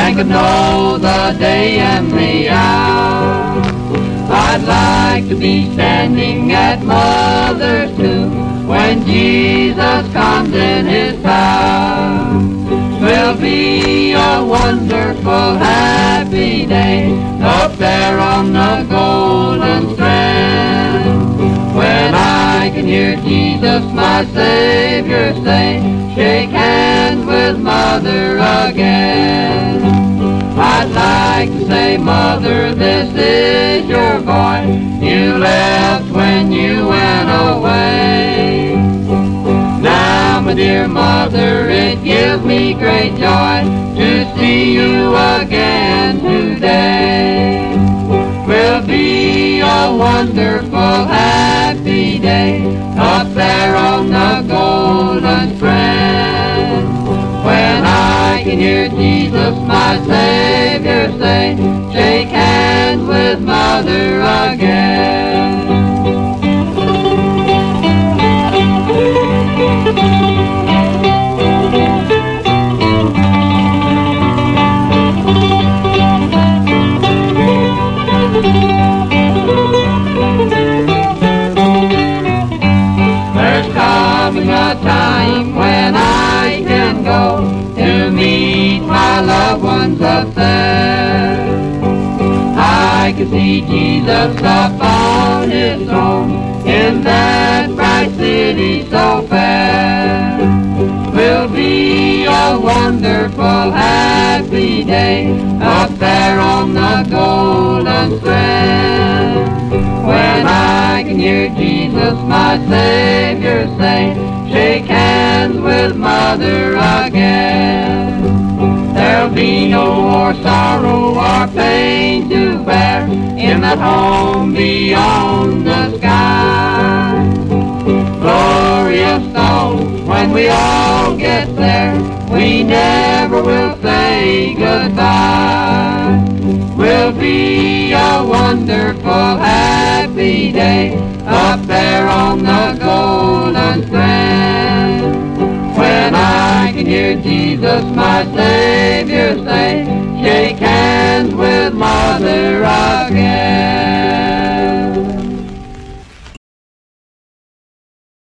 I could know the day and the hour. I'd like to be standing at Mother's tomb when Jesus comes in His power. Will be a wonderful happy day up there on the golden strand, when I can hear Jesus my Savior say, shake hands with Mother again. I'd like to say, Mother, this is your boy, you left when you went away. Now, my dear Mother, it gives me great joy to see you again today. Will be a wonderful happy day up there on the golden strand, when I can hear Jesus my Savior say, shake hands with Mother again. There's coming a time when I can go to meet my loved ones up there. I can see Jesus up on His throne in that bright city so fair. Will be a wonderful happy day up there on the golden strand, when I can hear Jesus my Savior say, shake hands with Mother again. There'll be no more sorrow or pain to bear in that home beyond the sky. Glorious though, when we all get there, we never will say goodbye. Will be a wonderful happy day up there on the golden strand, when I can hear Jesus my Savior say, shake hands with Mother again.